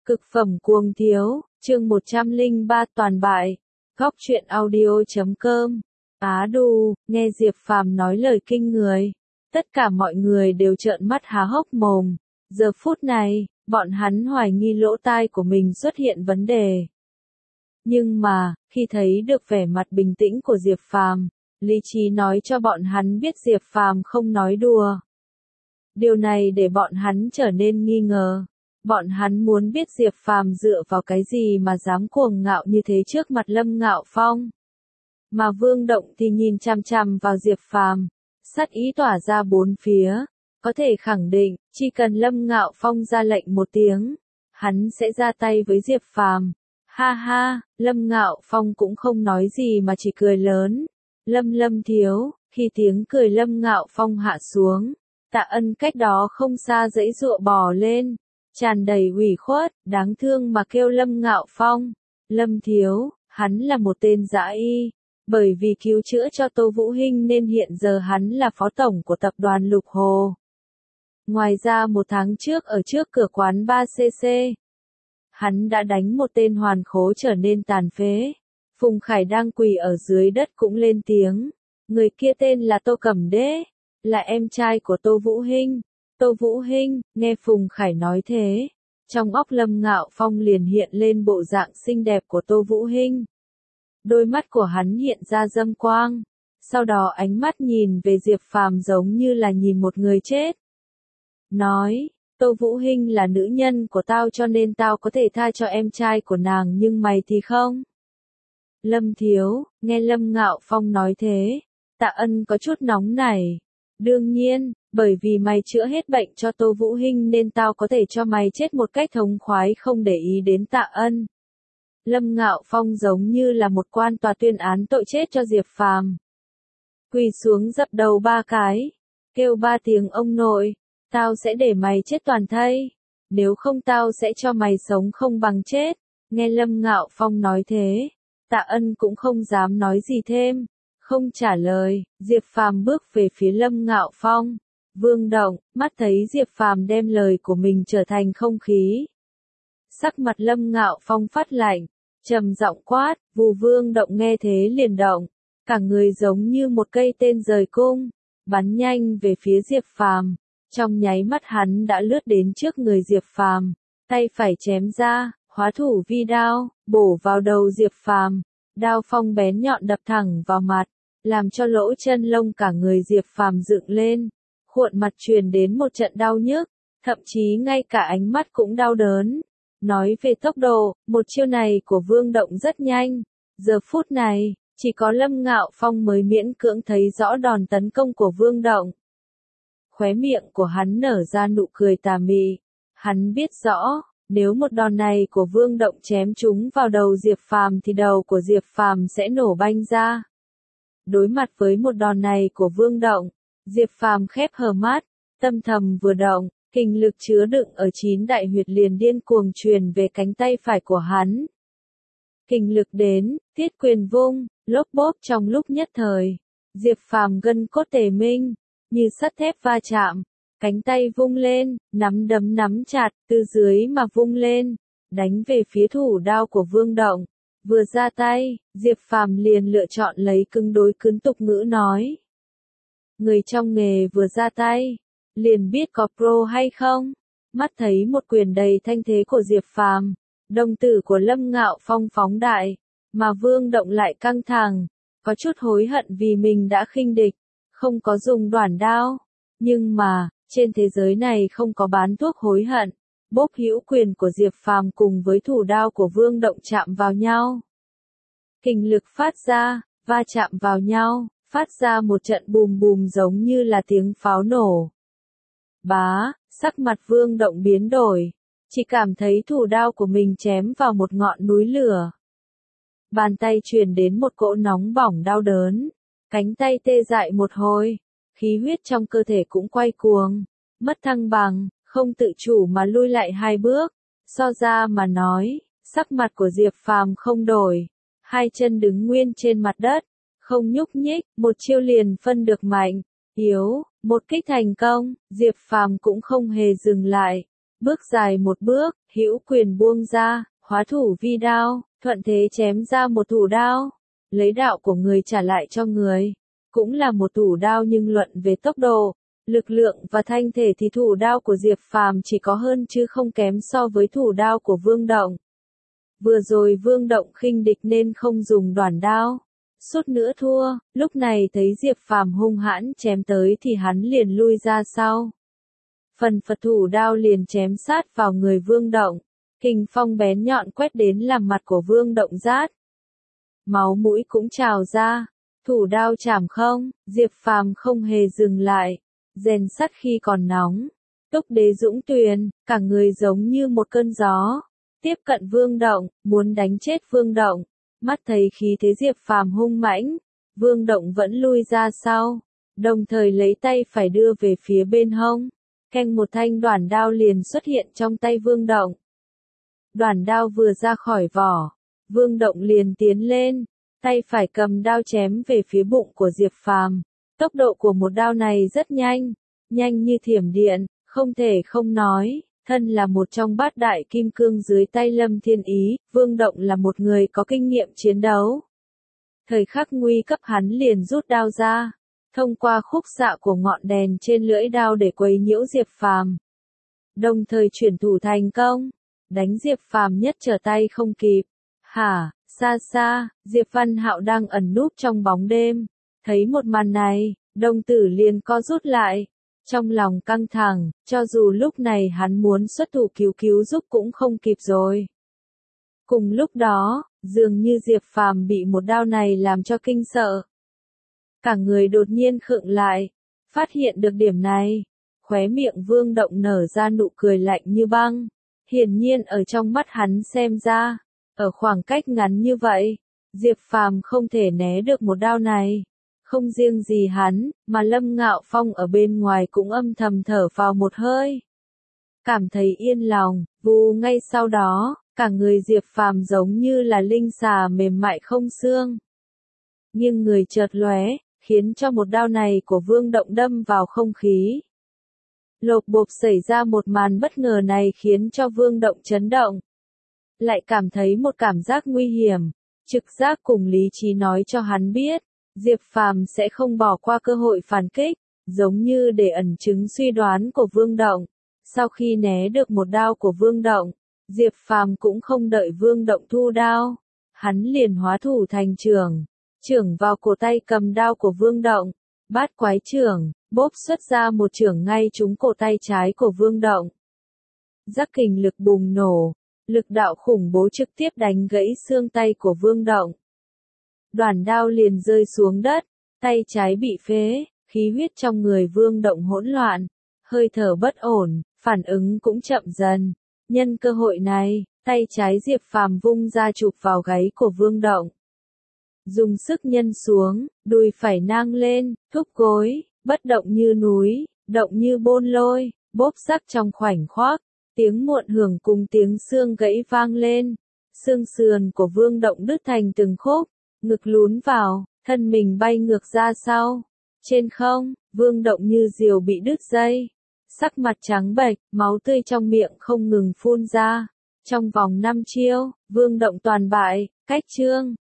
Cực phẩm cuồng thiếu, chương 103 toàn bại. Góc truyện audio.com. Á đù, nghe Diệp Phàm nói lời kinh người. Tất cả mọi người đều trợn mắt há hốc mồm. Giờ phút này, bọn hắn hoài nghi lỗ tai của mình xuất hiện vấn đề. Nhưng mà, khi thấy được vẻ mặt bình tĩnh của Diệp Phàm, lý trí nói cho bọn hắn biết Diệp Phàm không nói đùa. Điều này để bọn hắn trở nên nghi ngờ. Bọn hắn muốn biết Diệp Phàm dựa vào cái gì mà dám cuồng ngạo như thế trước mặt Lâm Ngạo Phong. Mà Vương Động thì nhìn chằm chằm vào Diệp Phàm, sát ý tỏa ra bốn phía, có thể khẳng định, chỉ cần Lâm Ngạo Phong ra lệnh một tiếng, hắn sẽ ra tay với Diệp Phàm. Ha ha, Lâm Ngạo Phong cũng không nói gì mà chỉ cười lớn. Lâm thiếu, khi tiếng cười Lâm Ngạo Phong hạ xuống, Tạ Ân cách đó không xa giãy giụa bò lên, tràn đầy ủy khuất, đáng thương mà kêu Lâm Ngạo Phong. Lâm thiếu, hắn là một tên dã y, bởi vì cứu chữa cho Tô Vũ Hinh nên hiện giờ hắn là phó tổng của tập đoàn Lục Hồ. Ngoài ra một tháng trước ở trước cửa quán 3cc, hắn đã đánh một tên hoàn khố trở nên tàn phế. Phùng Khải đang quỳ ở dưới đất cũng lên tiếng. Người kia tên là Tô Cẩm Đế, là em trai của Tô Vũ Hinh. Tô Vũ Hinh, nghe Phùng Khải nói thế, trong óc Lâm Ngạo Phong liền hiện lên bộ dạng xinh đẹp của Tô Vũ Hinh. Đôi mắt của hắn hiện ra dâm quang, sau đó ánh mắt nhìn về Diệp Phàm giống như là nhìn một người chết. Nói, Tô Vũ Hinh là nữ nhân của tao cho nên tao có thể tha cho em trai của nàng nhưng mày thì không. Lâm thiếu, nghe Lâm Ngạo Phong nói thế, Tạ Ân có chút nóng nảy. Đương nhiên, bởi vì mày chữa hết bệnh cho Tô Vũ Hinh nên tao có thể cho mày chết một cách thống khoái không để ý đến Tạ Ân. Lâm Ngạo Phong giống như là một quan tòa tuyên án tội chết cho Diệp Phàm. Quỳ xuống dập đầu 3 cái, kêu 3 tiếng ông nội, tao sẽ để mày chết toàn thây, nếu không tao sẽ cho mày sống không bằng chết. Nghe Lâm Ngạo Phong nói thế, Tạ Ân cũng không dám nói gì thêm. Không trả lời, Diệp Phàm bước về phía Lâm Ngạo Phong. Vương Động, mắt thấy Diệp Phàm đem lời của mình trở thành không khí. Sắc mặt Lâm Ngạo Phong phát lạnh, trầm giọng quát, Vù Vương Động nghe thế liền động, cả người giống như một cây tên rời cung, bắn nhanh về phía Diệp Phàm. Trong nháy mắt hắn đã lướt đến trước người Diệp Phàm, tay phải chém ra, hóa thủ vi đao, bổ vào đầu Diệp Phàm. Đao phong bén nhọn đập thẳng vào mặt, làm cho lỗ chân lông cả người Diệp Phàm dựng lên, khuôn mặt truyền đến một trận đau nhức, thậm chí ngay cả ánh mắt cũng đau đớn. Nói về tốc độ, một chiêu này của Vương Động rất nhanh, giờ phút này, chỉ có Lâm Ngạo Phong mới miễn cưỡng thấy rõ đòn tấn công của Vương Động. Khóe miệng của hắn nở ra nụ cười tà mị, hắn biết rõ, nếu một đòn này của Vương Động chém trúng vào đầu Diệp Phàm thì đầu của Diệp Phàm sẽ nổ banh ra. Đối mặt với một đòn này của Vương Động, Diệp Phàm khép hờ mắt, tâm thầm vừa động, kình lực chứa đựng ở 9 đại huyệt liền điên cuồng truyền về cánh tay phải của hắn. Kình lực đến, thiết quyền vung, lốp bốp trong lúc nhất thời, Diệp Phàm gân cốt tề minh, như sắt thép va chạm. Cánh tay vung lên, nắm đấm nắm chặt, từ dưới mà vung lên, đánh về phía thủ đao của Vương Động. Vừa ra tay, Diệp Phàm liền lựa chọn lấy cứng đối cứng tục ngữ nói. Người trong nghề vừa ra tay, liền biết có pro hay không. Mắt thấy một quyền đầy thanh thế của Diệp Phàm, đồng tử của Lâm Ngạo Phong phóng đại, mà Vương Động lại căng thẳng, có chút hối hận vì mình đã khinh địch, không có dùng đoản đao. Nhưng mà, trên thế giới này không có bán thuốc hối hận. Bốp hữu quyền của Diệp Phàm cùng với thủ đao của Vương Động chạm vào nhau. Kình lực phát ra, va chạm vào nhau, phát ra một trận bùm bùm giống như là tiếng pháo nổ. Bá, sắc mặt Vương Động biến đổi, chỉ cảm thấy thủ đao của mình chém vào một ngọn núi lửa. Bàn tay truyền đến một cỗ nóng bỏng đau đớn, cánh tay tê dại một hồi. Khí huyết trong cơ thể cũng quay cuồng, mất thăng bằng, không tự chủ mà lui lại 2 bước. So ra mà nói, sắc mặt của Diệp Phàm không đổi, 2 chân đứng nguyên trên mặt đất, không nhúc nhích, một chiêu liền phân được mạnh, yếu, một kích thành công, Diệp Phàm cũng không hề dừng lại, Bước dài một bước, hữu quyền buông ra, hóa thủ vi đao, thuận thế chém ra một thủ đao, lấy đạo của người trả lại cho người. Cũng là một thủ đao nhưng luận về tốc độ, lực lượng và thanh thể thì thủ đao của Diệp Phàm chỉ có hơn chứ không kém so với thủ đao của Vương Động. Vừa rồi Vương Động khinh địch nên không dùng đoản đao, suốt nữa thua, lúc này thấy Diệp Phàm hung hãn chém tới thì hắn liền lui ra sau. Phần phật thủ đao liền chém sát vào người Vương Động, kình phong bén nhọn quét đến làm mặt của Vương Động rát. Máu mũi cũng trào ra, thủ đao chảm không, Diệp Phàm không hề dừng lại, rèn sắt khi còn nóng. Túc đế dũng tuyền, cả người giống như một cơn gió, tiếp cận Vương Động, muốn đánh chết Vương Động. Mắt thấy khí thế Diệp Phàm hung mãnh, Vương Động vẫn lui ra sau, đồng thời lấy tay phải đưa về phía bên hông. Keng một thanh đoản đao liền xuất hiện trong tay Vương Động. Đoản đao vừa ra khỏi vỏ, Vương Động liền tiến lên, tay phải cầm đao chém về phía bụng của Diệp Phàm. Tốc độ của một đao này rất nhanh, nhanh như thiểm điện, không thể không nói, thân là một trong bát đại kim cương dưới tay Lâm Thiên Ý, Vương Động là một người có kinh nghiệm chiến đấu. Thời khắc nguy cấp hắn liền rút đao ra, thông qua khúc xạ của ngọn đèn trên lưỡi đao để quấy nhiễu Diệp Phàm. Đồng thời chuyển thủ thành công, đánh Diệp Phàm nhất trở tay không kịp. Hả, xa xa, Diệp Văn Hạo đang ẩn núp trong bóng đêm, thấy một màn này, đồng tử liền co rút lại, trong lòng căng thẳng, cho dù lúc này hắn muốn xuất thủ cứu giúp cũng không kịp rồi. Cùng lúc đó, dường như Diệp Phàm bị một đao này làm cho kinh sợ. Cả người đột nhiên khựng lại, phát hiện được điểm này, khóe miệng Vương Động nở ra nụ cười lạnh như băng. Hiển nhiên ở trong mắt hắn xem ra, ở khoảng cách ngắn như vậy, Diệp Phàm không thể né được một đao này. Không riêng gì hắn, mà Lâm Ngạo Phong ở bên ngoài cũng âm thầm thở vào một hơi. Cảm thấy yên lòng, vù ngay sau đó, cả người Diệp Phàm giống như là linh xà mềm mại không xương. Nhưng người chợt lóe, khiến cho một đao này của Vương Động đâm vào không khí. Lộp bộp xảy ra một màn bất ngờ này khiến cho Vương Động chấn động. Lại cảm thấy một cảm giác nguy hiểm, trực giác cùng lý trí nói cho hắn biết, Diệp Phàm sẽ không bỏ qua cơ hội phản kích, giống như để ẩn chứng suy đoán của Vương Động. Sau khi né được một đao của Vương Động, Diệp Phàm cũng không đợi Vương Động thu đao, hắn liền hóa thủ thành chưởng vào cổ tay cầm đao của Vương Động, bát quái chưởng, bốp xuất ra một chưởng ngay trúng cổ tay trái của Vương Động. Giác kình lực bùng nổ, lực đạo khủng bố trực tiếp đánh gãy xương tay của Vương Động. Đoản đao liền rơi xuống đất, tay trái bị phế, khí huyết trong người Vương Động hỗn loạn, hơi thở bất ổn, phản ứng cũng chậm dần. Nhân cơ hội này, tay trái Diệp Phàm vung ra chụp vào gáy của Vương Động. Dùng sức nhân xuống, đùi phải nang lên, thúc gối, bất động như núi, động như bôn lôi, bốp sắc trong khoảnh khoắc, tiếng muộn hưởng cùng tiếng xương gãy vang lên. Xương sườn của Vương Động đứt thành từng khúc, ngực lún vào, thân mình bay ngược ra sau. Trên không, Vương Động như diều bị đứt dây. Sắc mặt trắng bệch, máu tươi trong miệng không ngừng phun ra. Trong vòng 5 chiêu, Vương Động toàn bại, cách chương.